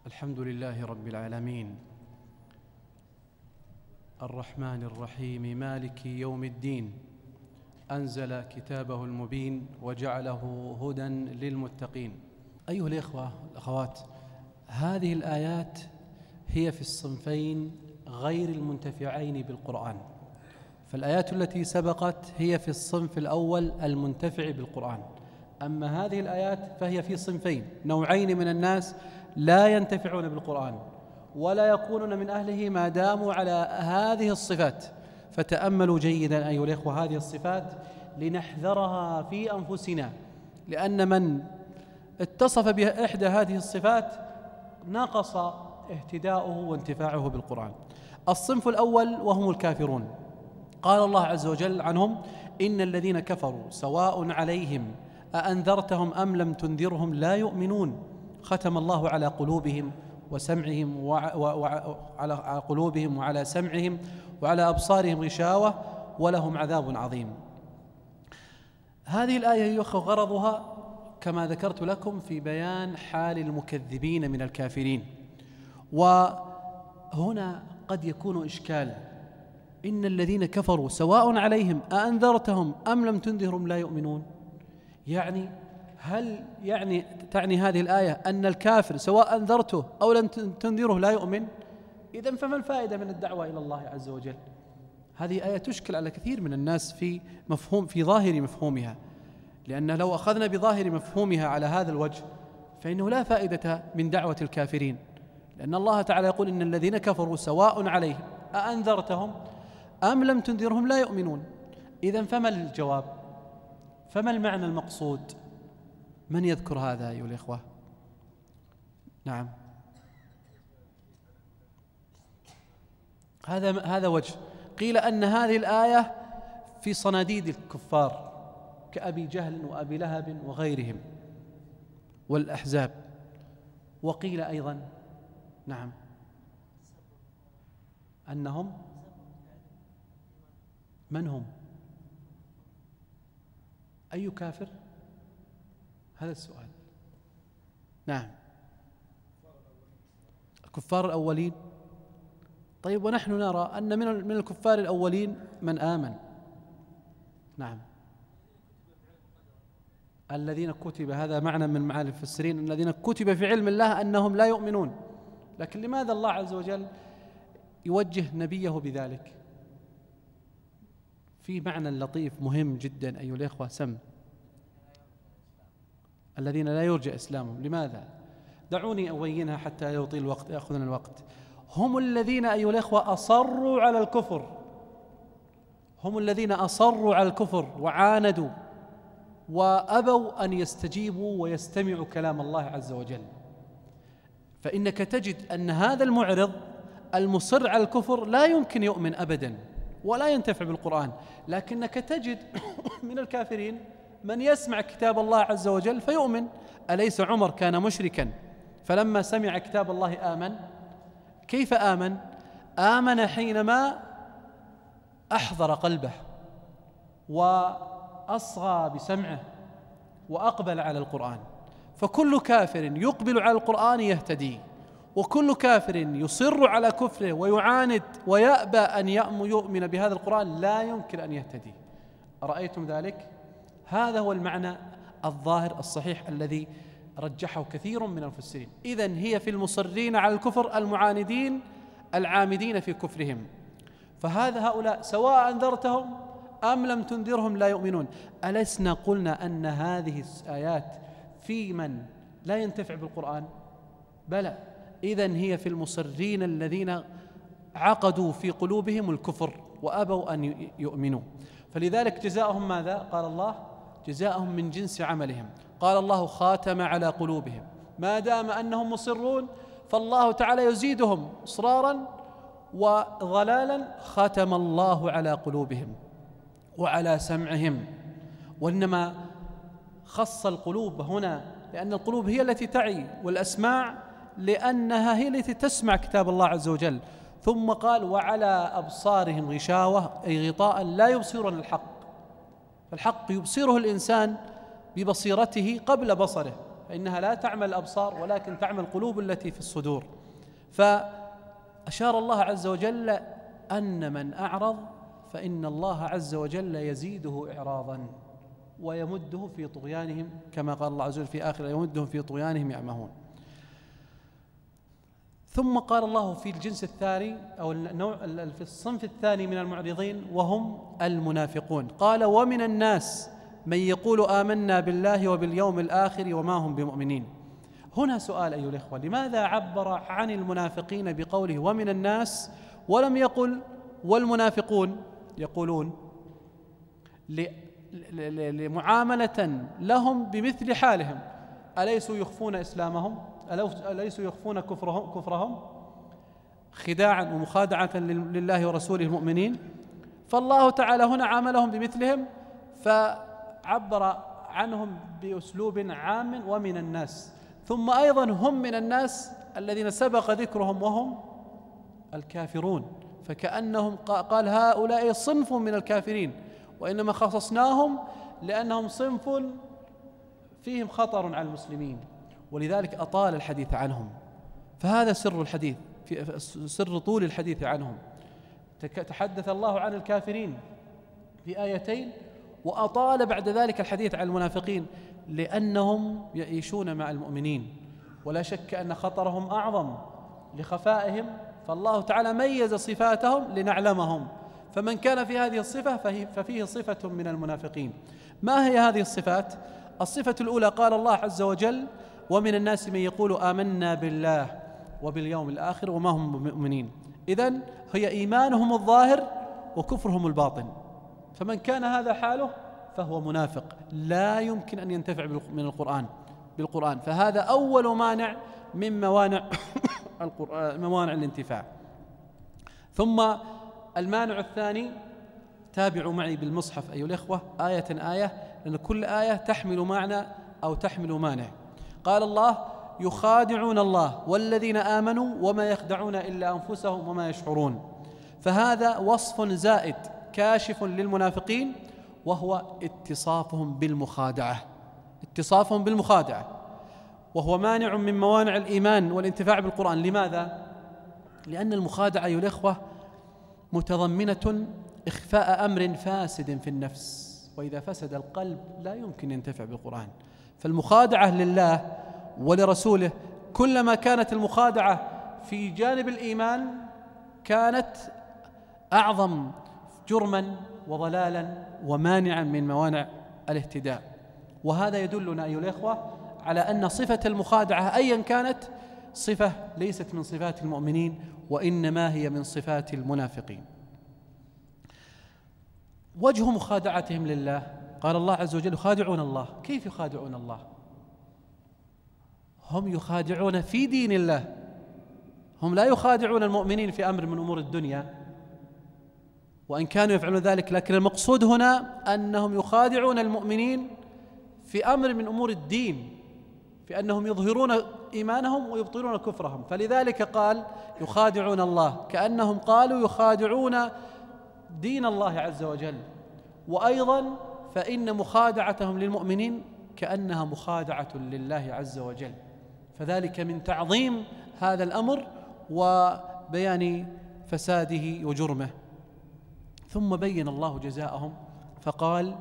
الحمد لله رب العالمين الرحمن الرحيم مالك يوم الدين، أنزل كتابه المبين وجعله هدى للمتقين. أيها الإخوة والأخوات، هذه الآيات هي في الصنفين غير المنتفعين بالقرآن، فالآيات التي سبقت هي في الصنف الأول المنتفع بالقرآن، أما هذه الآيات فهي في صنفين، نوعين من الناس لا ينتفعون بالقرآن ولا يكونون من أهله ما داموا على هذه الصفات. فتأملوا جيدا أيها الإخوة هذه الصفات لنحذرها في أنفسنا، لأن من اتصف بإحدى هذه الصفات نقص اهتداؤه وانتفاعه بالقرآن. الصنف الأول وهم الكافرون، قال الله عز وجل عنهم: إن الذين كفروا سواء عليهم أأنذرتهم أم لم تنذرهم لا يؤمنون، ختم الله على قلوبهم وسمعهم وعلى قلوبهم وعلى سمعهم وعلى أبصارهم غشاوة ولهم عذاب عظيم. هذه الآية غرضها كما ذكرت لكم في بيان حال المكذبين من الكافرين، وهنا قد يكون إشكال: إن الذين كفروا سواء عليهم أأنذرتهم أم لم تنذرهم لا يؤمنون، يعني هل تعني هذه الآية أن الكافر سواء أنذرته أو لم تنذره لا يؤمن؟ إذن فما الفائدة من الدعوة إلى الله عز وجل؟ هذه آية تشكل على كثير من الناس في ظاهر مفهومها، لأن لو أخذنا بظاهر مفهومها على هذا الوجه فإنه لا فائدة من دعوة الكافرين، لأن الله تعالى يقول: إن الذين كفروا سواء عليهم أأنذرتهم أم لم تنذرهم لا يؤمنون. إذن فما الجواب؟ فما المعنى المقصود؟ من يذكر هذا أيها الإخوة؟ نعم، هذا وجه. قيل أن هذه الآية في صناديد الكفار كأبي جهل وأبي لهب وغيرهم والأحزاب. وقيل أيضا نعم أنهم من هم؟ أي كافر؟ هذا السؤال. نعم، الكفار الأولين. طيب، ونحن نرى أن من الكفار الأولين من آمن. نعم، الذين كتب، هذا معنى من معاني المفسرين، الذين كتب في علم الله أنهم لا يؤمنون. لكن لماذا الله عز وجل يوجه نبيه بذلك؟ في معنى لطيف مهم جدا أيها الإخوة، الذين لا يرجى إسلامهم. لماذا؟ دعوني أبينها حتى يطيل الوقت، يأخذنا الوقت. هم الذين أيها الإخوة أصروا على الكفر، هم الذين أصروا على الكفر وعاندوا وأبوا أن يستجيبوا ويستمعوا كلام الله عز وجل. فإنك تجد أن هذا المعرض المصر على الكفر لا يمكن يؤمن أبدا ولا ينتفع بالقرآن، لكنك تجد من الكافرين من يسمع كتاب الله عز وجل فيؤمن. أليس عمر كان مشركا فلما سمع كتاب الله آمن؟ كيف آمن؟ آمن حينما أحضر قلبه وأصغى بسمعه وأقبل على القرآن. فكل كافر يقبل على القرآن يهتدي، وكل كافر يصر على كفره ويعاند ويأبى أن يؤمن بهذا القرآن لا يمكن أن يهتدي. أرأيتم ذلك؟ هذا هو المعنى الظاهر الصحيح الذي رجحه كثير من المفسرين. إذن هي في المصرين على الكفر المعاندين العامدين في كفرهم. هؤلاء سواء أنذرتهم أم لم تنذرهم لا يؤمنون. ألسنا قلنا أن هذه الآيات في من لا ينتفع بالقرآن؟ بلى. إذن هي في المصرين الذين عقدوا في قلوبهم الكفر وأبوا أن يؤمنوا. فلذلك جزاؤهم ماذا؟ قال الله: جزاؤهم من جنس عملهم. قال الله: خاتم على قلوبهم. ما دام أنهم مصرون فالله تعالى يزيدهم إصرارا وضلالا. ختم الله على قلوبهم وعلى سمعهم. وإنما خص القلوب هنا لأن القلوب هي التي تعي، والأسماع لأنها هي التي تسمع كتاب الله عز وجل. ثم قال: وعلى أبصارهم غشاوة، أي غطاء لا يبصرون الحق. فالحق يبصره الإنسان ببصيرته قبل بصره، فإنها لا تعمل الأبصار ولكن تعمل القلوب التي في الصدور. فأشار الله عز وجل أن من أعرض فإن الله عز وجل يزيده إعراضا ويمده في طغيانهم، كما قال الله عز وجل في آخر يمدهم في طغيانهم يعمهون. ثم قال الله في الجنس الثاني أو النوع في الصنف الثاني من المعرضين وهم المنافقون، قال ومن الناس من يقول آمنا بالله وباليوم الآخر وما هم بمؤمنين. هنا سؤال أيها الإخوة، لماذا عبر عن المنافقين بقوله ومن الناس ولم يقل والمنافقون؟ يقولون لمعاملة لهم بمثل حالهم، أليسوا يخفون إسلامهم؟ أليسوا يخفون كفرهم خداعا ومخادعة لله ورسوله المؤمنين؟ فالله تعالى هنا عاملهم بمثلهم فعبر عنهم بأسلوب عام ومن الناس. ثم أيضا هم من الناس الذين سبق ذكرهم وهم الكافرون، فكأنهم قال هؤلاء صنف من الكافرين، وإنما خصصناهم لأنهم صنف فيهم خطر على المسلمين، ولذلك أطال الحديث عنهم. فهذا سر الحديث، سر طول الحديث عنهم. تحدث الله عن الكافرين في آيتين وأطال بعد ذلك الحديث عن المنافقين لأنهم يعيشون مع المؤمنين، ولا شك أن خطرهم أعظم لخفائهم، فالله تعالى ميز صفاتهم لنعلمهم. فمن كان في هذه الصفة ففيه صفة من المنافقين. ما هي هذه الصفات؟ الصفة الأولى قال الله عز وجل ومن الناس من يقول آمنا بالله وباليوم الآخر وما هم بمؤمنين. إذن هي إيمانهم الظاهر وكفرهم الباطن، فمن كان هذا حاله فهو منافق لا يمكن أن ينتفع بالقرآن. فهذا أول مانع من موانع الانتفاع. ثم المانع الثاني، تابعوا معي بالمصحف أيها الإخوة آية لأن كل آية تحمل معنى أو تحمل مانع. قال الله يخادعون الله والذين آمنوا وما يخدعون إلا أنفسهم وما يشعرون. فهذا وصف زائد كاشف للمنافقين، وهو اتصافهم بالمخادعة، وهو مانع من موانع الإيمان والانتفاع بالقرآن. لماذا؟ لأن المخادعة أيها الإخوة متضمنة إخفاء أمر فاسد في النفس، وإذا فسد القلب لا يمكن ينتفع بالقرآن. فالمخادعة لله ولرسوله كلما كانت المخادعة في جانب الإيمان كانت أعظم جرما وضلالا ومانعا من موانع الاهتداء. وهذا يدلنا أيها الإخوة على أن صفة المخادعة أيا كانت صفة ليست من صفات المؤمنين، وإنما هي من صفات المنافقين. وجه مخادعتهم لله، قال الله عز وجل يخادعون الله. كيف يخادعون الله؟ هم يخادعون في دين الله، هم لا يخادعون المؤمنين في أمر من أمور الدنيا، وإن كانوا يفعلون ذلك، لكن المقصود هنا أنهم يخادعون المؤمنين في أمر من أمور الدين، في أنهم يظهرون إيمانهم ويبطلون كفرهم. فلذلك قال يخادعون الله، كأنهم قالوا يخادعون دين الله عز وجل. وأيضا فإن مخادعتهم للمؤمنين كأنها مخادعة لله عز وجل، فذلك من تعظيم هذا الأمر وبيان فساده وجرمه. ثم بين الله جزاءهم فقال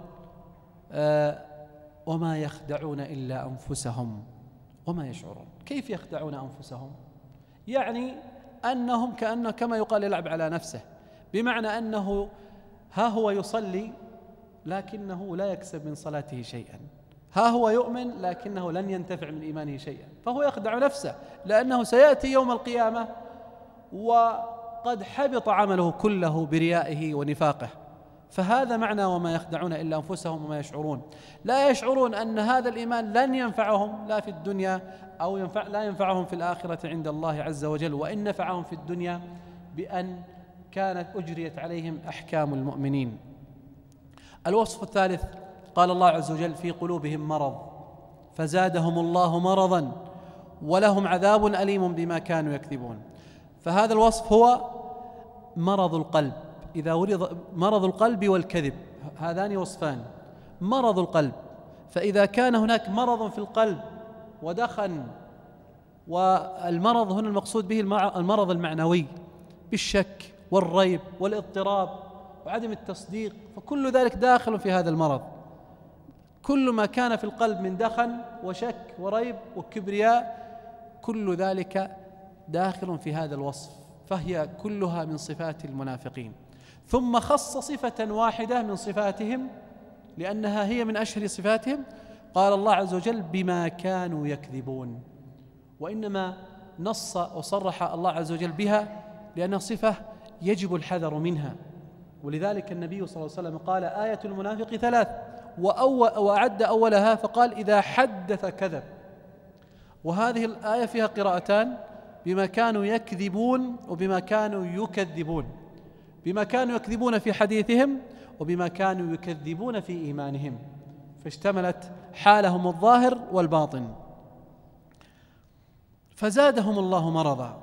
وما يخدعون إلا أنفسهم وما يشعرون. كيف يخدعون أنفسهم؟ يعني أنهم كما يقال يلعب على نفسه، بمعنى أنه ها هو يصلي لكنه لا يكسب من صلاته شيئا، ها هو يؤمن لكنه لن ينتفع من إيمانه شيئا، فهو يخدع نفسه، لأنه سيأتي يوم القيامة وقد حبط عمله كله بريائه ونفاقه. فهذا معنى وما يخدعون إلا أنفسهم وما يشعرون. لا يشعرون أن هذا الإيمان لن ينفعهم لا في الدنيا أو لا ينفعهم في الآخرة عند الله عز وجل، وإن نفعهم في الدنيا بأن كانت أجريت عليهم أحكام المؤمنين. الوصف الثالث قال الله عز وجل في قلوبهم مرض فزادهم الله مرضا ولهم عذاب أليم بما كانوا يكذبون. فهذا الوصف هو مرض القلب. إذا ورد مرض القلب والكذب، هذان وصفان. مرض القلب، فإذا كان هناك مرض في القلب ودخن. والمرض هنا المقصود به المرض المعنوي بالشك والريب والاضطراب وعدم التصديق، فكل ذلك داخل في هذا المرض. كل ما كان في القلب من دخن وشك وريب وكبرياء كل ذلك داخل في هذا الوصف، فهي كلها من صفات المنافقين. ثم خص صفة واحدة من صفاتهم لأنها هي من أشهر صفاتهم، قال الله عز وجل بما كانوا يكذبون، وإنما نص وصرح الله عز وجل بها لأنها صفة يجب الحذر منها. ولذلك النبي صلى الله عليه وسلم قال آية المنافق 3، وأعد أولها فقال إذا حدث كذب. وهذه الآية فيها قراءتان، بما كانوا يكذبون وبما كانوا يكذبون، بما كانوا يكذبون في حديثهم وبما كانوا يكذبون في إيمانهم، فاشتملت حالهم الظاهر والباطن. فزادهم الله مرضا.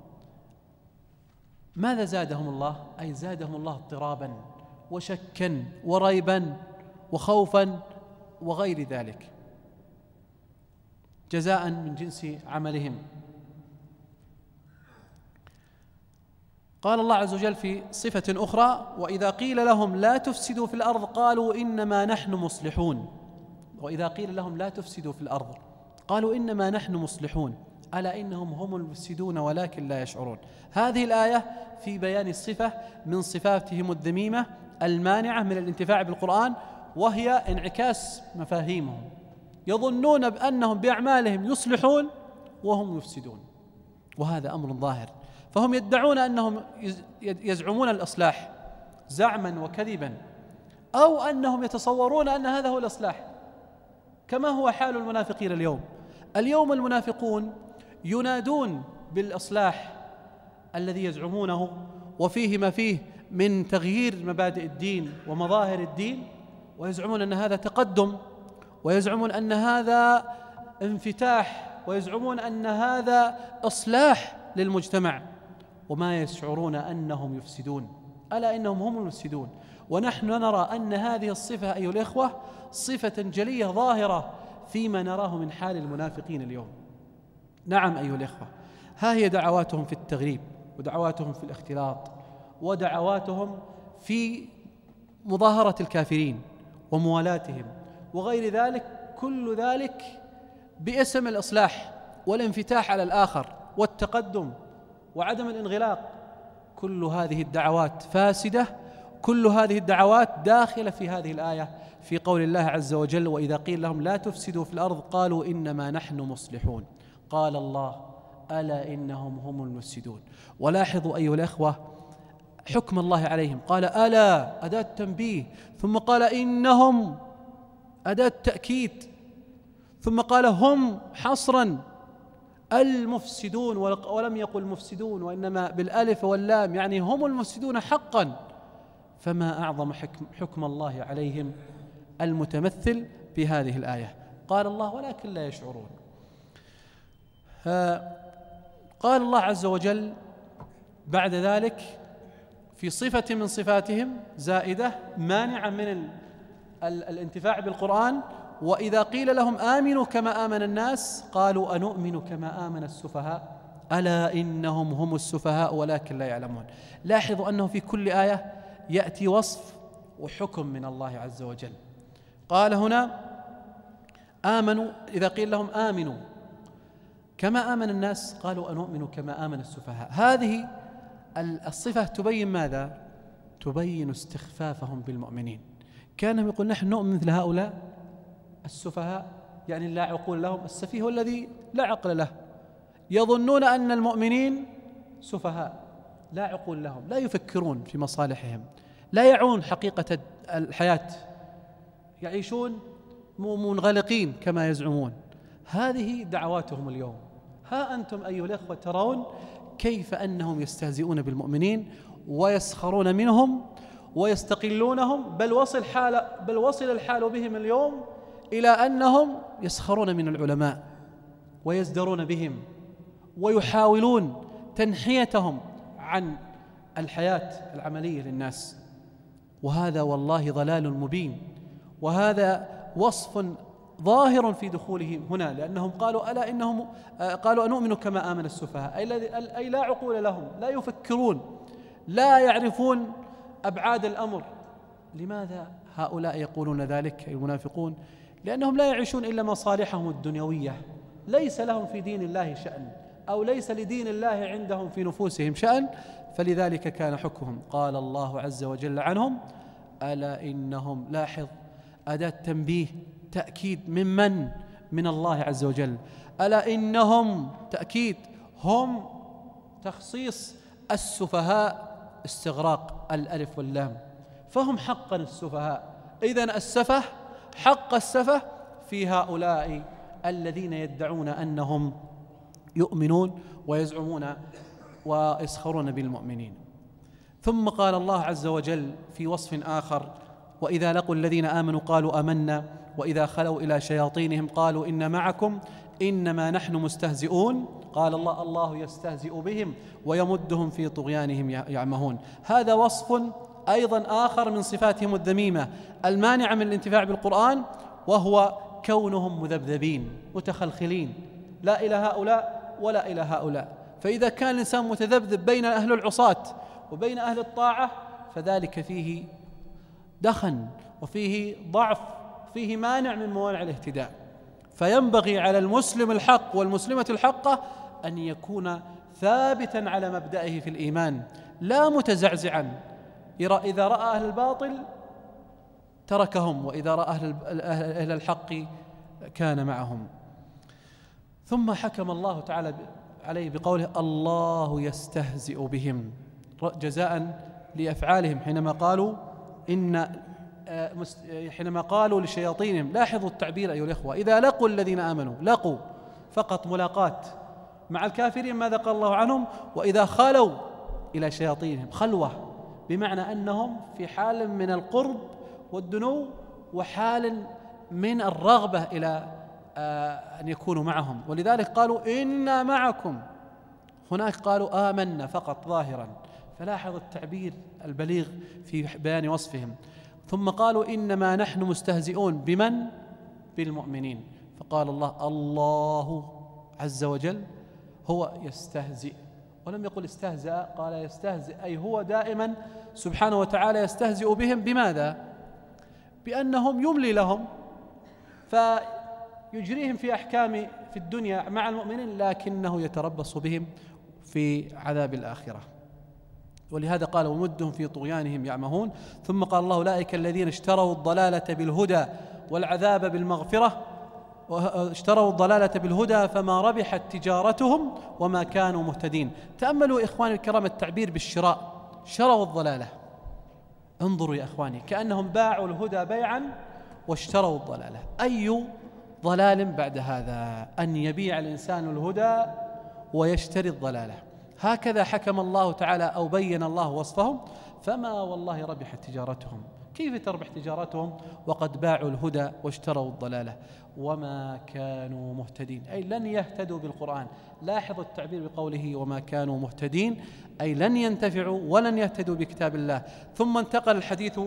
ماذا زادهم الله؟ أي زادهم الله اضطرابا وشكا وريبا وخوفا وغير ذلك، جزاء من جنس عملهم. قال الله عز وجل في صفة أخرى وإذا قيل لهم لا تفسدوا في الأرض قالوا إنما نحن مصلحون. وإذا قيل لهم لا تفسدوا في الأرض قالوا إنما نحن مصلحون ألا إنهم هم المفسدون ولكن لا يشعرون. هذه الآية في بيان الصفة من صفاتهم الذميمة المانعة من الانتفاع بالقرآن، وهي انعكاس مفاهيمهم، يظنون بأنهم بأعمالهم يصلحون وهم يفسدون، وهذا أمر ظاهر. فهم يدعون أنهم يزعمون الإصلاح زعما وكذبا، أو أنهم يتصورون أن هذا هو الإصلاح، كما هو حال المنافقين اليوم. اليوم المنافقون ينادون بالإصلاح الذي يزعمونه وفيه ما فيه من تغيير مبادئ الدين ومظاهر الدين، ويزعمون أن هذا تقدم، ويزعمون أن هذا انفتاح، ويزعمون أن هذا إصلاح للمجتمع، وما يشعرون أنهم يفسدون، ألا إنهم هم المفسدون. ونحن نرى أن هذه الصفة أيها الإخوة صفة جلية ظاهرة فيما نراه من حال المنافقين اليوم. نعم أيها الإخوة، ها هي دعواتهم في التغريب، ودعواتهم في الاختلاط، ودعواتهم في مظاهرة الكافرين وموالاتهم وغير ذلك، كل ذلك باسم الإصلاح والانفتاح على الآخر والتقدم وعدم الانغلاق. كل هذه الدعوات فاسدة، كل هذه الدعوات داخلة في هذه الآية في قول الله عز وجل وإذا قيل لهم لا تفسدوا في الأرض قالوا إنما نحن مصلحون. قال الله ألا إنهم هم المفسدون. ولاحظوا أيها الأخوة حكم الله عليهم، قال ألا أداة تنبيه، ثم قال إنهم أداة تأكيد، ثم قال هم حصرا المفسدون، ولم يقل مفسدون وإنما بالألف واللام، يعني هم المفسدون حقا. فما أعظم حكم الله عليهم المتمثل بهذه الآية. قال الله ولكن لا يشعرون. قال الله عز وجل بعد ذلك في صفة من صفاتهم زائدة مانعة من الانتفاع بالقرآن وإذا قيل لهم آمنوا كما آمن الناس قالوا أنؤمن كما آمن السفهاء ألا إنهم هم السفهاء ولكن لا يعلمون. لاحظوا أنه في كل آية يأتي وصف وحكم من الله عز وجل. قال هنا آمنوا، إذا قيل لهم آمنوا كما آمن الناس قالوا أنؤمن كما آمن السفهاء. هذه الصفة تبين ماذا؟ تبين استخفافهم بالمؤمنين. كانهم يقول نحن نؤمن مثل هؤلاء السفهاء، يعني لا عقول لهم، السفيه هو الذي لا عقل له، يظنون أن المؤمنين سفهاء لا عقول لهم، لا يفكرون في مصالحهم، لا يعون حقيقة الحياة، يعيشون منغلقين كما يزعمون. هذه دعواتهم اليوم. ها أنتم أيها الأخوة ترون كيف أنهم يستهزئون بالمؤمنين ويسخرون منهم ويستقلونهم، بل وصل الحال بهم اليوم إلى أنهم يسخرون من العلماء ويزدرون بهم ويحاولون تنحيتهم عن الحياة العملية للناس. وهذا والله ضلال مبين، وهذا وصف ظاهر في دخولهم هنا، لأنهم قالوا ألا إنهم قالوا أنؤمن كما آمن السفهاء، أي لا عقول لهم، لا يفكرون، لا يعرفون أبعاد الأمر. لماذا هؤلاء يقولون ذلك المنافقون؟ لأنهم لا يعيشون إلا مصالحهم الدنيوية، ليس لهم في دين الله شأن، أو ليس لدين الله عندهم في نفوسهم شأن، فلذلك كان حكمهم. قال الله عز وجل عنهم: ألا إنهم، لاحظ أداة تنبيه تأكيد من الله عز وجل. ألا إنهم تأكيد، هم تخصيص، السفهاء استغراق الألف واللام، فهم حقا السفهاء. إذن السفه، حق السفه في هؤلاء الذين يدعون أنهم يؤمنون ويزعمون ويسخرون بالمؤمنين. ثم قال الله عز وجل في وصف آخر: وإذا لقوا الذين آمنوا قالوا آمنا وإذا خلوا إلى شياطينهم قالوا إن معكم إنما نحن مستهزئون. قال الله يستهزئ بهم ويمدهم في طغيانهم يعمهون. هذا وصف أيضا آخر من صفاتهم الذميمة المانعة من الانتفاع بالقرآن، وهو كونهم مذبذبين متخلخلين، لا إلى هؤلاء ولا إلى هؤلاء. فإذا كان الإنسان متذبذب بين أهل العصاة وبين أهل الطاعة، فذلك فيه دخن وفيه ضعف، فيه مانع من موانع الاهتداء. فينبغي على المسلم الحق والمسلمة الحقة أن يكون ثابتا على مبدئه في الإيمان، لا متزعزعا. إذا رأى أهل الباطل تركهم، وإذا رأى أهل الحق كان معهم. ثم حكم الله تعالى عليه بقوله: الله يستهزئ بهم، جزاء لأفعالهم حينما قالوا لشياطينهم. لاحظوا التعبير أيها الإخوة: إذا لقوا الذين آمنوا، لقوا فقط ملاقات مع الكافرين. ماذا قال الله عنهم؟ وإذا خلوا إلى شياطينهم، خلوة بمعنى أنهم في حال من القرب والدنو، وحال من الرغبة إلى أن يكونوا معهم. ولذلك قالوا إنا معكم، هناك قالوا آمنا فقط ظاهرا. فلاحظ التعبير البليغ في بيان وصفهم. ثم قالوا إنما نحن مستهزئون بمن؟ بالمؤمنين. فقال الله عز وجل هو يستهزئ، ولم يقل استهزأ، قال يستهزئ، أي هو دائما سبحانه وتعالى يستهزئ بهم. بماذا؟ بأنهم يملي لهم فيجريهم في أحكام في الدنيا مع المؤمنين، لكنه يتربص بهم في عذاب الآخرة. ولهذا قال: ومدهم في طغيانهم يعمهون. ثم قال الله: أولئك الذين اشتروا الضلالة بالهدى والعذاب بالمغفرة، اشتروا الضلالة بالهدى فما ربحت تجارتهم وما كانوا مهتدين. تأملوا إخواني الكرام التعبير بالشراء، شروا الضلالة. انظروا يا إخواني، كأنهم باعوا الهدى بيعا واشتروا الضلالة. أي ضلال بعد هذا أن يبيع الإنسان الهدى ويشتري الضلالة؟ هكذا حكم الله تعالى أو بين الله وصفهم. فما والله ربحت تجارتهم. كيف تربح تجارتهم وقد باعوا الهدى واشتروا الضلالة؟ وما كانوا مهتدين، أي لن يهتدوا بالقرآن. لاحظوا التعبير بقوله وما كانوا مهتدين، أي لن ينتفعوا ولن يهتدوا بكتاب الله. ثم انتقل الحديث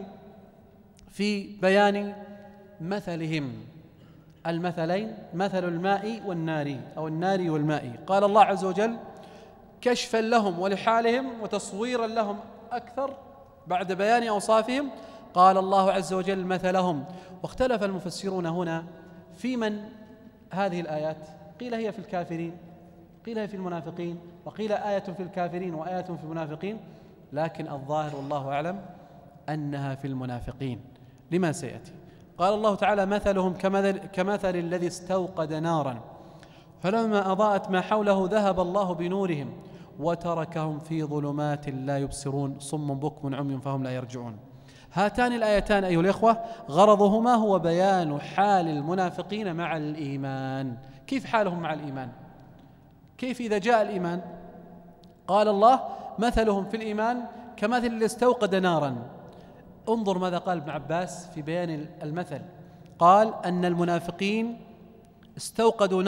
في بيان مثلهم، المثلين، مثل الماء والنار، أو النار والماء. قال الله عز وجل كشفا لهم ولحالهم وتصويرا لهم أكثر بعد بيان أوصافهم، قال الله عز وجل مثلهم. واختلف المفسرون هنا في من هذه الآيات، قيل هي في الكافرين، قيل هي في المنافقين، وقيل آية في الكافرين وآية في المنافقين، لكن الظاهر والله أعلم أنها في المنافقين لما سيأتي. قال الله تعالى مثلهم كمثل الذي استوقد نارا فلما أضاءت ما حوله ذهب الله بنورهم وتركهم في ظلمات لا يبصرون صم بكم عمي فهم لا يرجعون. هاتان الآيتان أيها الإخوة غرضهما هو بيان حال المنافقين مع الإيمان. كيف حالهم مع الإيمان؟ كيف إذا جاء الإيمان؟ قال الله مثلهم في الإيمان كمثل اللي استوقد نارا. انظر ماذا قال ابن عباس في بيان المثل، قال أن المنافقين استوقدوا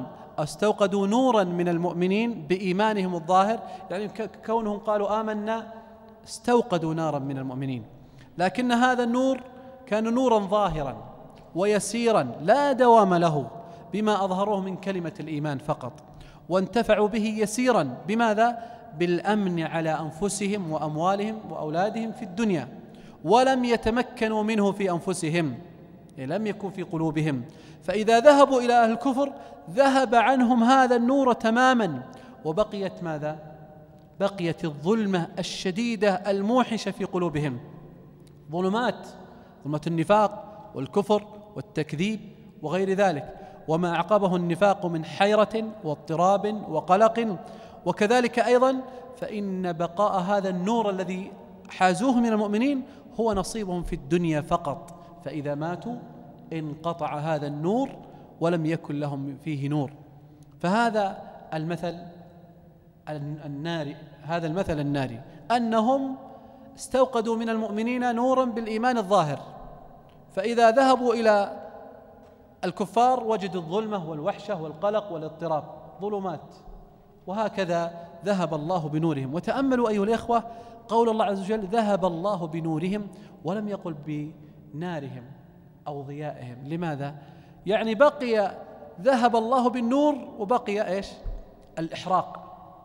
نورا من المؤمنين بإيمانهم الظاهر، يعني كونهم قالوا آمنا استوقدوا نارا من المؤمنين، لكن هذا النور كان نورا ظاهرا، ويسيرا لا دوام له بما أظهروه من كلمة الإيمان فقط، وانتفعوا به يسيرا بماذا؟ بالأمن على أنفسهم وأموالهم وأولادهم في الدنيا، ولم يتمكنوا منه في أنفسهم، يعني لم يكن في قلوبهم. فإذا ذهبوا إلى أهل الكفر ذهب عنهم هذا النور تماما، وبقيت ماذا؟ بقيت الظلمة الشديدة الموحشة في قلوبهم، ظلمة النفاق والكفر والتكذيب وغير ذلك، وما أعقبه النفاق من حيرة واضطراب وقلق. وكذلك أيضا فإن بقاء هذا النور الذي حازوه من المؤمنين هو نصيبهم في الدنيا فقط، فإذا ماتوا انقطع هذا النور ولم يكن لهم فيه نور. فهذا المثل الناري، هذا المثل الناري، أنهم استوقدوا من المؤمنين نورا بالإيمان الظاهر، فإذا ذهبوا إلى الكفار وجدوا الظلمة والوحشة والقلق والاضطراب، ظلمات. وهكذا ذهب الله بنورهم. وتأملوا أيها الإخوة قول الله عز وجل ذهب الله بنورهم، ولم يقل بنارهم أو ضيائهم. لماذا؟ يعني بقي ذهب الله بالنور وبقي إيش؟ الإحراق.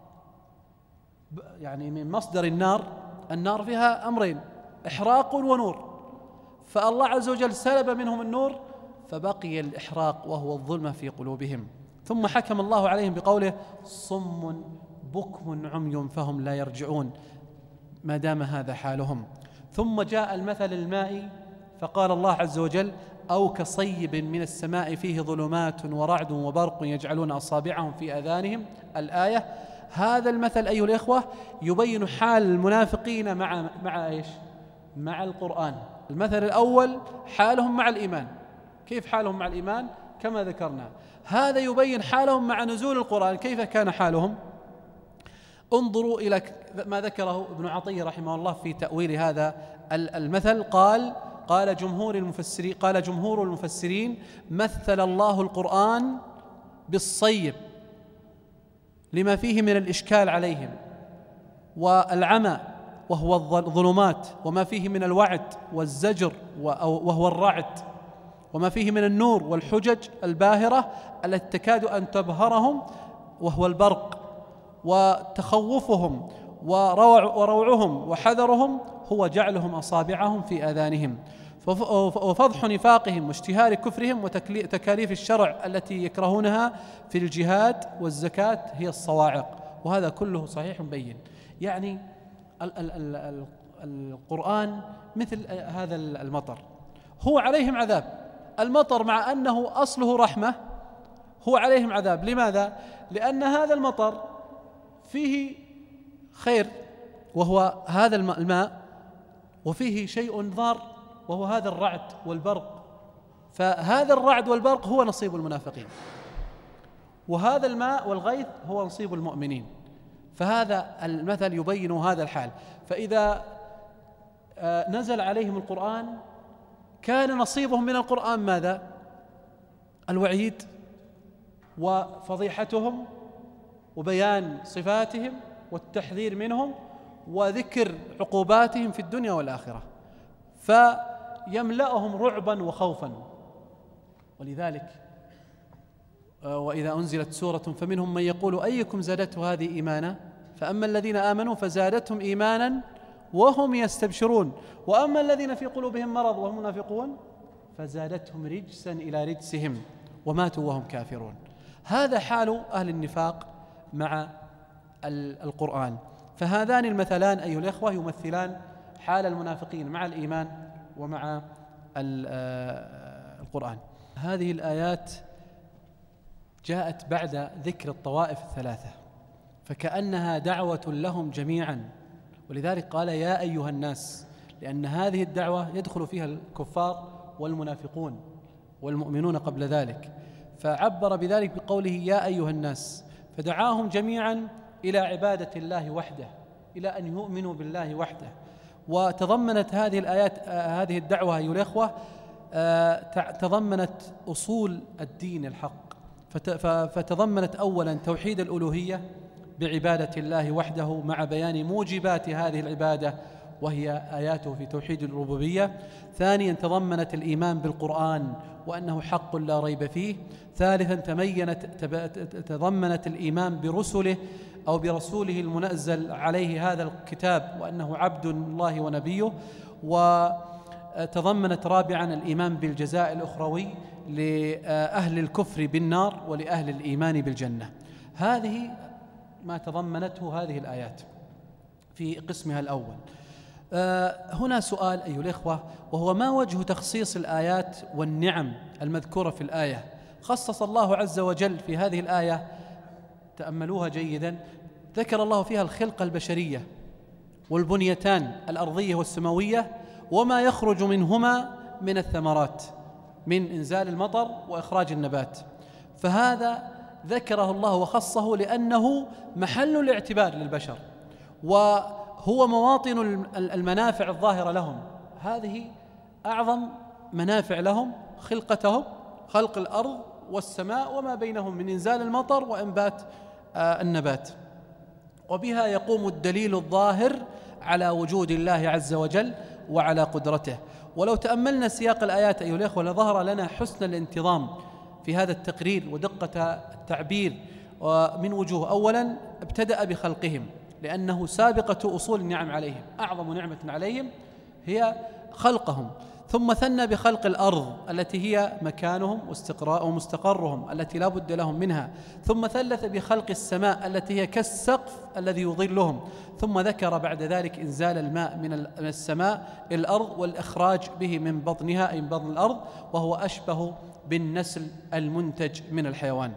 يعني من مصدر النار فيها أمرين، إحراق ونور، فالله عز وجل سلب منهم النور فبقي الإحراق وهو الظلمة في قلوبهم. ثم حكم الله عليهم بقوله صم بكم عمي فهم لا يرجعون، ما دام هذا حالهم. ثم جاء المثل المائي فقال الله عز وجل أو كصيب من السماء فيه ظلمات ورعد وبرق يجعلون أصابعهم في آذانهم، الآية. هذا المثل أيها الإخوة يبين حال المنافقين مع إيش؟ مع القرآن. المثل الأول حالهم مع الإيمان، كيف حالهم مع الإيمان؟ كما ذكرنا. هذا يبين حالهم مع نزول القرآن، كيف كان حالهم؟ انظروا إلى ما ذكره ابن عطية رحمه الله في تأويل هذا المثل. قال جمهور المفسرين مثل الله القرآن بالصيب لما فيه من الإشكال عليهم والعمى وهو الظلمات، وما فيه من الوعد والزجر وهو الرعد، وما فيه من النور والحجج الباهرة التي تكاد أن تبهرهم وهو البرق، وتخوفهم وروعهم وحذرهم هو جعلهم أصابعهم في آذانهم، وفضح نفاقهم واشتهار كفرهم وتكاليف الشرع التي يكرهونها في الجهاد والزكاة هي الصواعق. وهذا كله صحيح بين. يعني القرآن مثل هذا المطر، هو عليهم عذاب. المطر مع أنه أصله رحمة هو عليهم عذاب. لماذا؟ لأن هذا المطر فيه خير وهو هذا الماء، وفيه شيء ضار وهو هذا الرعد والبرق. فهذا الرعد والبرق هو نصيب المنافقين، وهذا الماء والغيث هو نصيب المؤمنين. فهذا المثل يبين هذا الحال. فإذا نزل عليهم القرآن كان نصيبهم من القرآن ماذا؟ الوعيد وفضيحتهم وبيان صفاتهم والتحذير منهم وذكر عقوباتهم في الدنيا والآخرة، فيملأهم رعبا وخوفا. ولذلك وإذا أنزلت سورة فمنهم من يقول أيكم زادته هذه إيمانا، فأما الذين آمنوا فزادتهم إيمانا وهم يستبشرون، وأما الذين في قلوبهم مرض وهم منافقون فزادتهم رجسا إلى رجسهم وماتوا وهم كافرون. هذا حال أهل النفاق مع القرآن. فهذان المثلان أيها الإخوة يمثلان حال المنافقين مع الإيمان ومع القرآن. هذه الآيات جاءت بعد ذكر الطوائف الثلاثة، فكأنها دعوة لهم جميعا، ولذلك قال يا أيها الناس، لأن هذه الدعوة يدخل فيها الكفار والمنافقون والمؤمنون قبل ذلك، فعبر بذلك بقوله يا أيها الناس، فدعاهم جميعا إلى عبادة الله وحده، إلى أن يؤمنوا بالله وحده. وتضمنت هذه الآيات هذه الدعوة أيها الإخوة تضمنت أصول الدين الحق، فتضمنت أولا توحيد الألوهية بعبادة الله وحده مع بيان موجبات هذه العبادة وهي آياته في توحيد الربوبية. ثانيا تضمنت الإيمان بالقرآن وأنه حق لا ريب فيه. ثالثا تضمنت الإيمان برسله أو برسوله المنزل عليه هذا الكتاب وأنه عبد الله ونبيه. وتضمنت رابعا الإيمان بالجزاء الأخروي لأهل الكفر بالنار ولأهل الإيمان بالجنة. هذه ما تضمنته هذه الآيات في قسمها الأول. هنا سؤال أيها الإخوة، وهو ما وجه تخصيص الآيات والنعم المذكورة في الآية؟ خصص الله عز وجل في هذه الآية، تأملوها جيدا، ذكر الله فيها الخلقة البشرية والبنيتان الأرضية والسماوية وما يخرج منهما من الثمرات من إنزال المطر وإخراج النبات. فهذا ذكره الله وخصه لأنه محل الاعتبار للبشر وهو مواطن المنافع الظاهرة لهم. هذه أعظم منافع لهم، خلقتهم، خلق الأرض والسماء وما بينهم من إنزال المطر وإنبات النبات. وبها يقوم الدليل الظاهر على وجود الله عز وجل وعلى قدرته. ولو تأملنا سياق الآيات أيها الأخوة لظهر لنا حسن الانتظام في هذا التقرير ودقة التعبير من وجوه. أولا ابتدأ بخلقهم لأنه سابقة أصول النعم عليهم، أعظم نعمة عليهم هي خلقهم. ثم ثنى بخلق الأرض التي هي مكانهم ومستقرهم التي لا بد لهم منها. ثم ثلث بخلق السماء التي هي كالسقف الذي يظلهم. ثم ذكر بعد ذلك إنزال الماء من السماء إلى الأرض والإخراج به من بطنها أي من بطن الأرض، وهو أشبه بالنسل المنتج من الحيوان.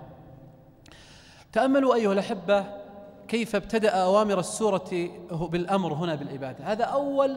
تأملوا أيها الأحبة كيف ابتدأ أوامر السورة بالأمر هنا بالعبادة. هذا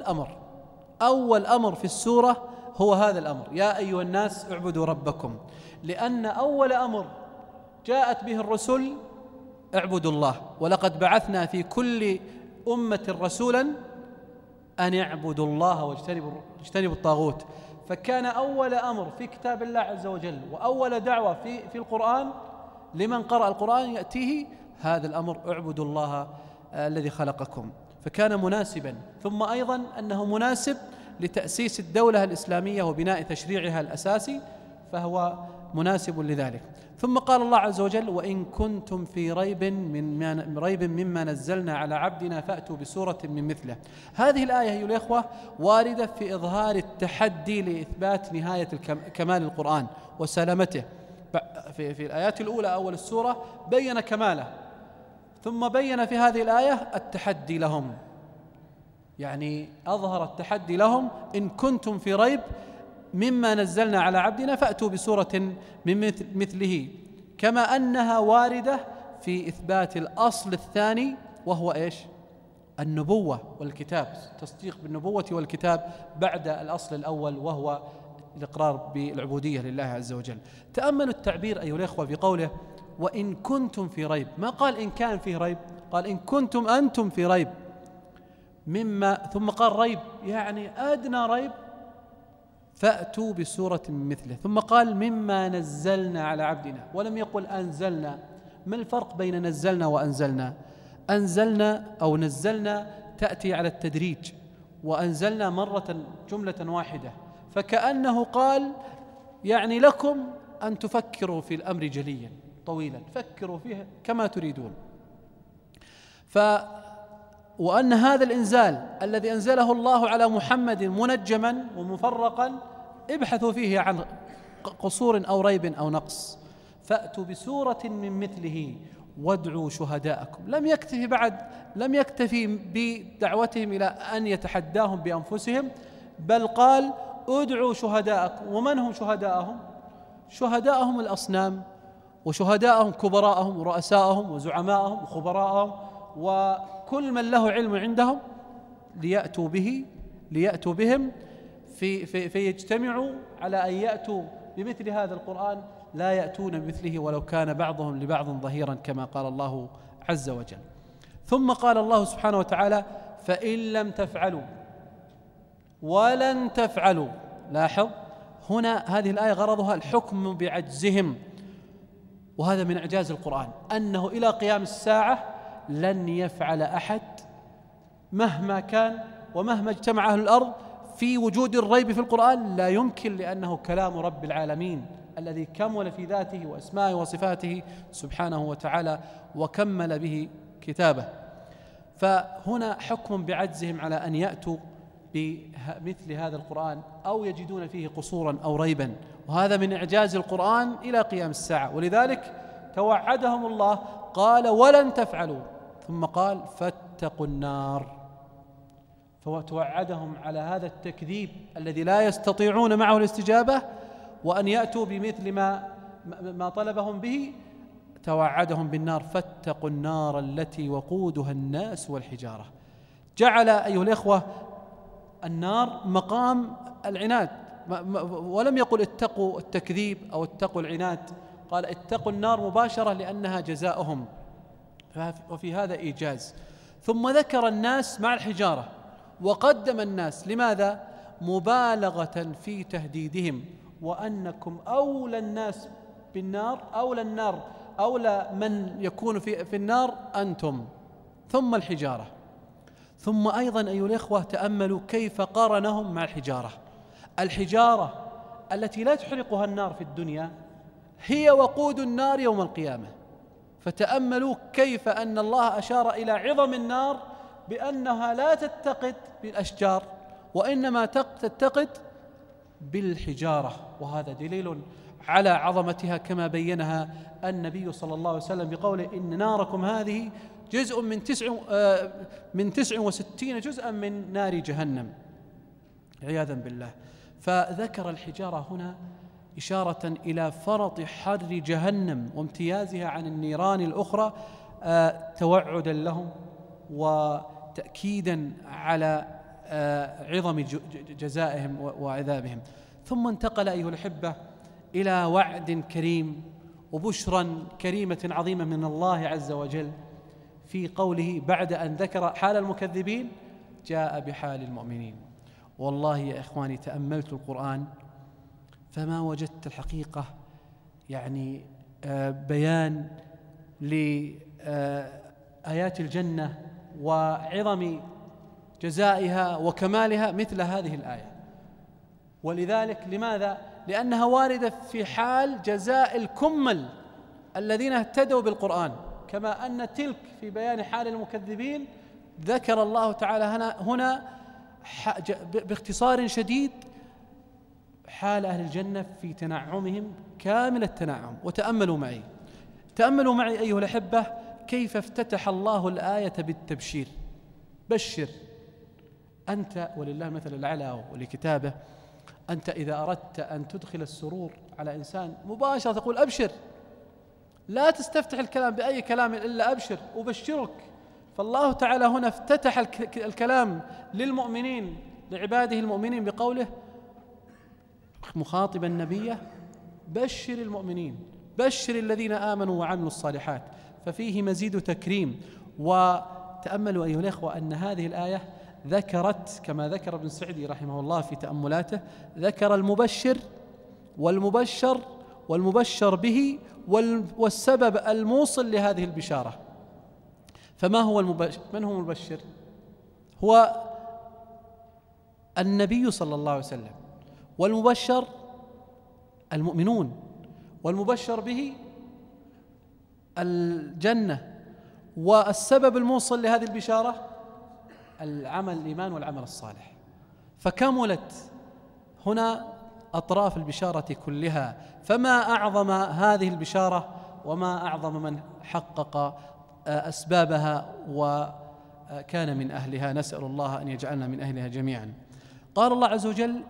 أول أمر في السورة هو هذا الأمر، يا أيها الناس اعبدوا ربكم، لأن أول أمر جاءت به الرسل اعبدوا الله، ولقد بعثنا في كل أمة رسولا أن اعبدوا الله واجتنبوا الطاغوت. فكان أول أمر في كتاب الله عز وجل وأول دعوة في القرآن لمن قرأ القرآن يأتيه هذا الأمر اعبدوا الله الذي خلقكم، فكان مناسبا. ثم أيضا أنه مناسب لتأسيس الدولة الإسلامية وبناء تشريعها الأساسي، فهو مناسب لذلك. ثم قال الله عز وجل وإن كنتم في ريب مما نزلنا على عبدنا فأتوا بسورة من مثله. هذه الآية أيها الأخوة واردة في إظهار التحدي لإثبات نهاية كمال القرآن وسلامته. في الآيات الأولى أول السورة بين كماله، ثم بين في هذه الآية التحدي لهم، يعني أظهر التحدي لهم إن كنتم في ريب مما نزلنا على عبدنا فأتوا بسورة من مثله، كما أنها واردة في إثبات الأصل الثاني وهو إيش؟ النبوة والكتاب، تصديق بالنبوة والكتاب بعد الأصل الأول وهو الإقرار بالعبودية لله عز وجل. تأملوا التعبير أيها الأخوة في قوله وإن كنتم في ريب، ما قال إن كان في ريب، قال إن كنتم أنتم في ريب مما، ثم قال ريب يعني أدنى ريب فأتوا بسورة من مثله، ثم قال مما نزلنا على عبدنا ولم يقل أنزلنا. ما الفرق بين نزلنا وأنزلنا؟ أنزلنا أو نزلنا تأتي على التدريج، وأنزلنا مرة جملة واحدة، فكأنه قال يعني لكم أن تفكروا في الأمر جليا طويلا، فكروا فيه كما تريدون. وأن هذا الإنزال الذي أنزله الله على محمد منجما ومفرقا ابحثوا فيه عن قصور أو ريب أو نقص، فأتوا بسورة من مثله وادعوا شهداءكم. لم يكتفي بدعوتهم إلى أن يتحداهم بأنفسهم، بل قال ادعوا شهداءكم. ومن هم شهداءهم؟ شهداءهم الأصنام، وشهداءهم كبراءهم ورؤساءهم وزعماءهم وخبراءهم وكل من له علم عندهم، ليأتوا بهم فيجتمعوا على أن يأتوا بمثل هذا القرآن، لا يأتون بمثله ولو كان بعضهم لبعض ظهيرا كما قال الله عز وجل. ثم قال الله سبحانه وتعالى فإن لم تفعلوا ولن تفعلوا. لاحظ هنا هذه الآية غرضها الحكم بعجزهم، وهذا من إعجاز القرآن أنه إلى قيام الساعة لن يفعل أحد مهما كان ومهما اجتمع أهل الأرض في وجود الريب في القرآن لا يمكن، لأنه كلام رب العالمين الذي كمل في ذاته وأسمائه وصفاته سبحانه وتعالى وكمل به كتابه. فهنا حكم بعجزهم على أن يأتوا بمثل هذا القرآن أو يجدون فيه قصورا أو ريبا، وهذا من إعجاز القرآن إلى قيام الساعة. ولذلك توعدهم الله، قال ولن تفعلوا، ثم قال فاتقوا النار. فتوعدهم على هذا التكذيب الذي لا يستطيعون معه الاستجابة وأن يأتوا بمثل ما طلبهم به، توعدهم بالنار، فاتقوا النار التي وقودها الناس والحجارة. جعل أيها الإخوة النار مقام العناد، ولم يقل اتقوا التكذيب أو اتقوا العناد، قال اتقوا النار مباشرة لأنها جزاؤهم، وفي هذا إيجاز. ثم ذكر الناس مع الحجارة وقدم الناس، لماذا؟ مبالغة في تهديدهم، وأنكم أولى الناس بالنار، أولى من يكون في النار أنتم، ثم الحجارة. ثم أيضا أيها الإخوة تأملوا كيف قارنهم مع الحجارة. الحجارة التي لا تحرقها النار في الدنيا هي وقود النار يوم القيامة. فتأملوا كيف أن الله أشار إلى عظم النار بأنها لا تتقد بالأشجار وإنما تتقد بالحجارة، وهذا دليل على عظمتها كما بينها النبي صلى الله عليه وسلم بقوله إن ناركم هذه جزء من 69 جزءا من نار جهنم عياذا بالله. فذكر الحجارة هنا إشارة إلى فرط حر جهنم وامتيازها عن النيران الأخرى، توعدا لهم وتأكيدا على عظم جزائهم وعذابهم. ثم انتقل أيها الأحبة إلى وعد كريم وبشرى كريمة عظيمة من الله عز وجل في قوله بعد أن ذكر حال المكذبين جاء بحال المؤمنين. والله يا إخواني تأملت القرآن فما وجدت الحقيقة يعني بيان لآيات الجنة وعظم جزائها وكمالها مثل هذه الآية. ولذلك لماذا؟ لأنها واردة في حال جزاء الكمل الذين اهتدوا بالقرآن، كما أن تلك في بيان حال المكذبين ذكر الله تعالى هنا باختصار شديد حال أهل الجنة في تنعمهم كامل التنعم. تأملوا معي أيها الأحبة كيف افتتح الله الآية بالتبشير. بشر أنت، ولله المثل الأعلى ولكتابه، أنت إذا أردت أن تدخل السرور على إنسان مباشرة تقول أبشر، لا تستفتح الكلام بأي كلام إلا أبشر أبشرك. فالله تعالى هنا افتتح الكلام للمؤمنين لعباده المؤمنين بقوله مخاطبا النبي بشر المؤمنين، بشر الذين آمنوا وعملوا الصالحات، ففيه مزيد تكريم. وتأملوا أيها الأخوة أن هذه الآية ذكرت كما ذكر ابن سعدي رحمه الله في تأملاته، ذكر المبشر والمبشر والمبشر به والسبب الموصل لهذه البشارة. فما هو المبشر؟ من هو المبشر؟ هو النبي صلى الله عليه وسلم، والمبشر المؤمنون، والمبشر به الجنة، والسبب الموصل لهذه البشارة العمل الإيمان والعمل الصالح. فكملت هنا أطراف البشارة كلها. فما أعظم هذه البشارة وما أعظم من حقق أسبابها وكان من أهلها. نسأل الله أن يجعلنا من أهلها جميعا. قال الله عز وجل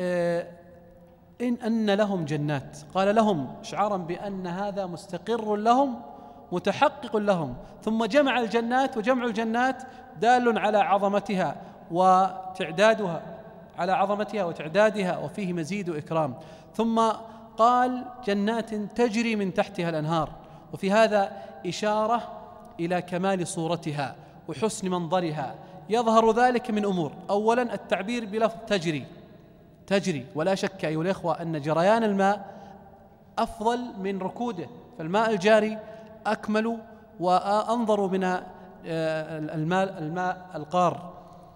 أن لهم جنات، قال لهم إشعارا بأن هذا مستقر لهم متحقق لهم، ثم جمع الجنات، وجمع الجنات دال على عظمتها وتعدادها، على عظمتها وتعدادها، وفيه مزيد إكرام. ثم قال جنات تجري من تحتها الأنهار، وفي هذا إشارة إلى كمال صورتها وحسن منظرها. يظهر ذلك من أمور: أولا التعبير بلفظ تجري، ولا شك أيها الإخوة أن جريان الماء أفضل من ركوده، فالماء الجاري أكمل وأنظر من الماء القار.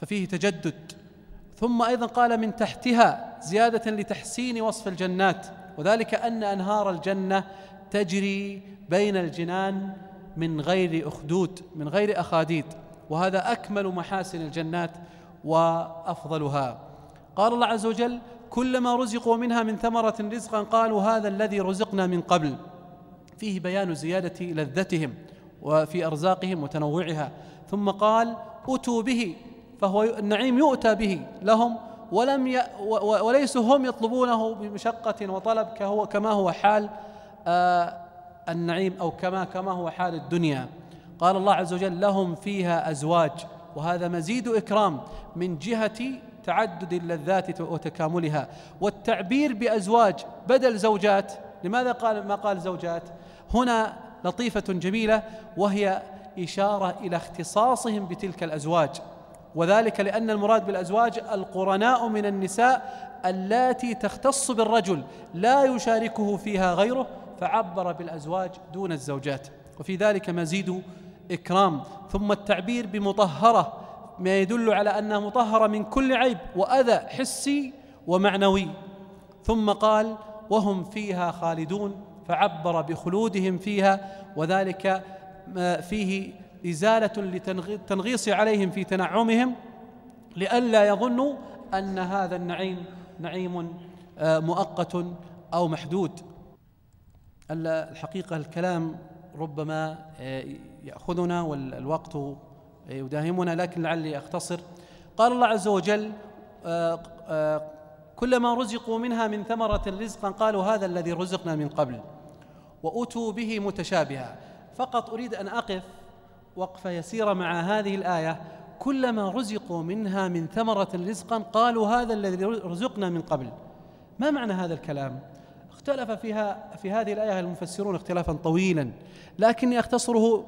ففيه تجدد. ثم أيضا قال من تحتها زيادة لتحسين وصف الجنات، وذلك أن أنهار الجنة تجري بين الجنان من غير أخدود، من غير أخاديد، وهذا أكمل محاسن الجنات وأفضلها. قال الله عز وجل كلما رزقوا منها من ثمرة رزقا قالوا هذا الذي رزقنا من قبل، فيه بيان زيادة لذتهم وفي أرزاقهم وتنوعها. ثم قال أتوا به، فهو النعيم يؤتى به لهم وليسوا هم يطلبونه بمشقة وطلب كما هو حال النعيم أو كما هو حال الدنيا. قال الله عز وجل لهم فيها أزواج، وهذا مزيد إكرام من جهة تعدد اللذات وتكاملها. والتعبير بأزواج بدل زوجات، لماذا ما قال زوجات هنا؟ لطيفة جميلة، وهي إشارة إلى اختصاصهم بتلك الأزواج، وذلك لأن المراد بالأزواج القرناء من النساء اللاتي تختص بالرجل لا يشاركه فيها غيره، فعبر بالأزواج دون الزوجات، وفي ذلك مزيد إكرام. ثم التعبير بمطهرة، ما يدل على أنها مطهرة من كل عيب وأذى حسي ومعنوي. ثم قال وهم فيها خالدون، فعبر بخلودهم فيها، وذلك فيه إزالة لتنغيص عليهم في تنعمهم، لئلا يظنوا أن هذا النعيم نعيم مؤقت أو محدود. الحقيقة الكلام ربما يأخذنا والوقت يداهمنا، لكن لعلي أختصر. قال الله عز وجل كلما رزقوا منها من ثمرة رزقا قالوا هذا الذي رزقنا من قبل وأتوا به متشابها. فقط أريد أن أقف وقفة يسيرة مع هذه الآية، كلما رزقوا منها من ثمرة رزقا قالوا هذا الذي رزقنا من قبل. ما معنى هذا الكلام؟ اختلف في هذه الآية المفسرون اختلافا طويلا، لكني أختصره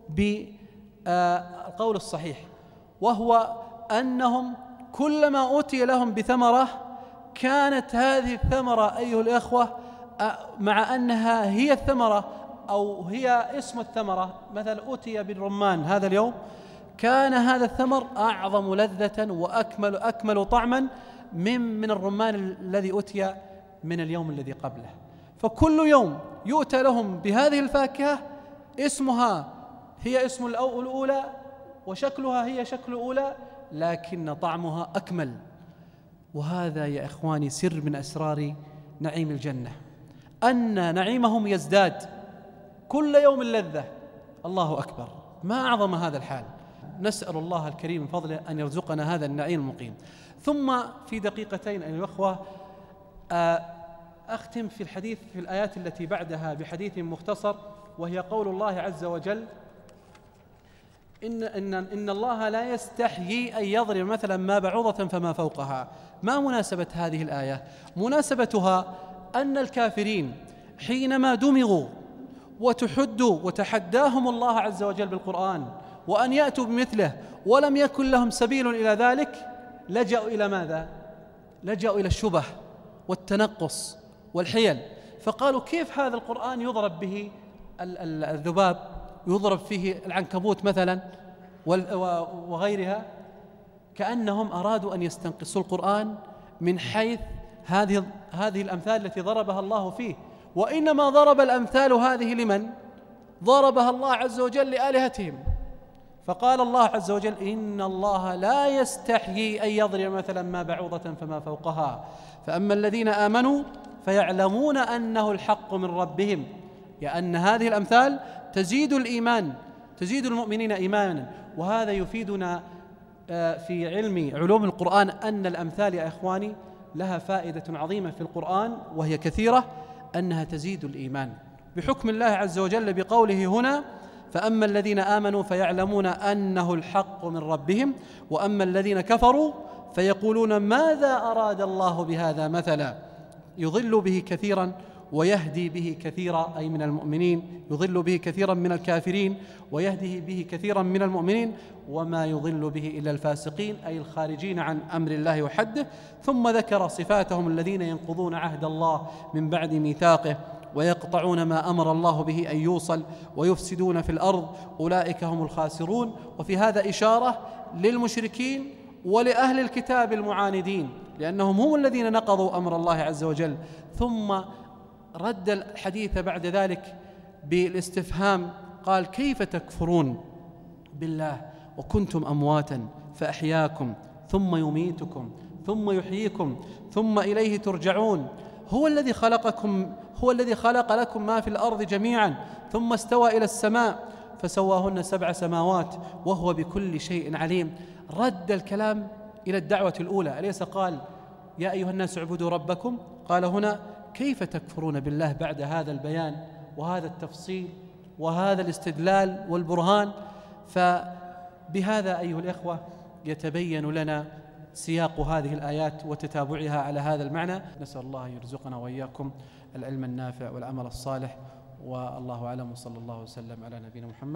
بالقول الصحيح، وهو أنهم كلما أوتي لهم بثمرة كانت هذه الثمرة أيها الإخوة مع أنها هي الثمرة أو هي اسم الثمرة، مثلا أوتي بالرمان هذا اليوم، كان هذا الثمر أعظم لذة وأكمل طعما من الرمان الذي أوتي من اليوم الذي قبله. فكل يوم يؤتى لهم بهذه الفاكهة اسمها هي اسم الأولى وشكلها هي شكل الأولى، لكن طعمها أكمل. وهذا يا إخواني سر من أسرار نعيم الجنة، أن نعيمهم يزداد كل يوم اللذة. الله أكبر، ما أعظم هذا الحال. نسأل الله الكريم من فضله أن يرزقنا هذا النعيم المقيم. ثم في دقيقتين أيها الأخوة أختم في الحديث في الآيات التي بعدها بحديث مختصر، وهي قول الله عز وجل إن الله لا يستحيي أن يضرب مثلا ما بعوضة فما فوقها. ما مناسبة هذه الآية؟ مناسبتها أن الكافرين حينما دمغوا وتحدوا وتحداهم الله عز وجل بالقرآن وأن يأتوا بمثله ولم يكن لهم سبيل إلى ذلك، لجأوا إلى ماذا؟ لجأوا إلى الشبه والتنقص والحيل، فقالوا كيف هذا القرآن يضرب به الذباب، يضرب فيه العنكبوت مثلا وغيرها، كأنهم أرادوا أن يستنقصوا القرآن من حيث هذه الأمثال التي ضربها الله فيه. وإنما ضرب الأمثال هذه لمن؟ ضربها الله عز وجل لآلهتهم. فقال الله عز وجل إن الله لا يستحيي أن يضرب مثلا ما بعوضة فما فوقها، فأما الذين آمنوا فيعلمون أنه الحق من ربهم، لأن هذه الأمثال تزيد الإيمان، تزيد المؤمنين إيمانا. وهذا يفيدنا في علوم القرآن أن الأمثال يا إخواني لها فائدة عظيمة في القرآن وهي كثيرة، أنها تزيد الإيمان بحكم الله عز وجل بقوله هنا فأما الذين آمنوا فيعلمون أنه الحق من ربهم وأما الذين كفروا فيقولون ماذا أراد الله بهذا مثلا يضل به كثيرا ويهدي به كثيرا، أي من المؤمنين، يضل به كثيرا من الكافرين ويهدي به كثيرا من المؤمنين، وما يضل به إلا الفاسقين، أي الخارجين عن أمر الله وحده. ثم ذكر صفاتهم الذين ينقضون عهد الله من بعد ميثاقه ويقطعون ما أمر الله به أن يوصل ويفسدون في الأرض أولئك هم الخاسرون. وفي هذا إشارة للمشركين ولأهل الكتاب المعاندين، لأنهم هم الذين نقضوا أمر الله عز وجل. ثم رد الحديث بعد ذلك بالاستفهام، قال: كيف تكفرون بالله وكنتم أمواتا فأحياكم ثم يميتكم ثم يحييكم ثم إليه ترجعون. هو الذي خلقكم، هو الذي خلق لكم ما في الأرض جميعا ثم استوى إلى السماء فسواهن 7 سماوات وهو بكل شيء عليم. رد الكلام إلى الدعوة الأولى، أليس قال: يا أيها الناس اعبدوا ربكم؟ قال هنا: كيف تكفرون بالله بعد هذا البيان وهذا التفصيل وهذا الاستدلال والبرهان؟ فبهذا أيها الإخوة يتبين لنا سياق هذه الآيات وتتابعها على هذا المعنى. نسأل الله يرزقنا وإياكم العلم النافع والعمل الصالح، والله أعلم، وصلى الله وسلم على نبينا محمد.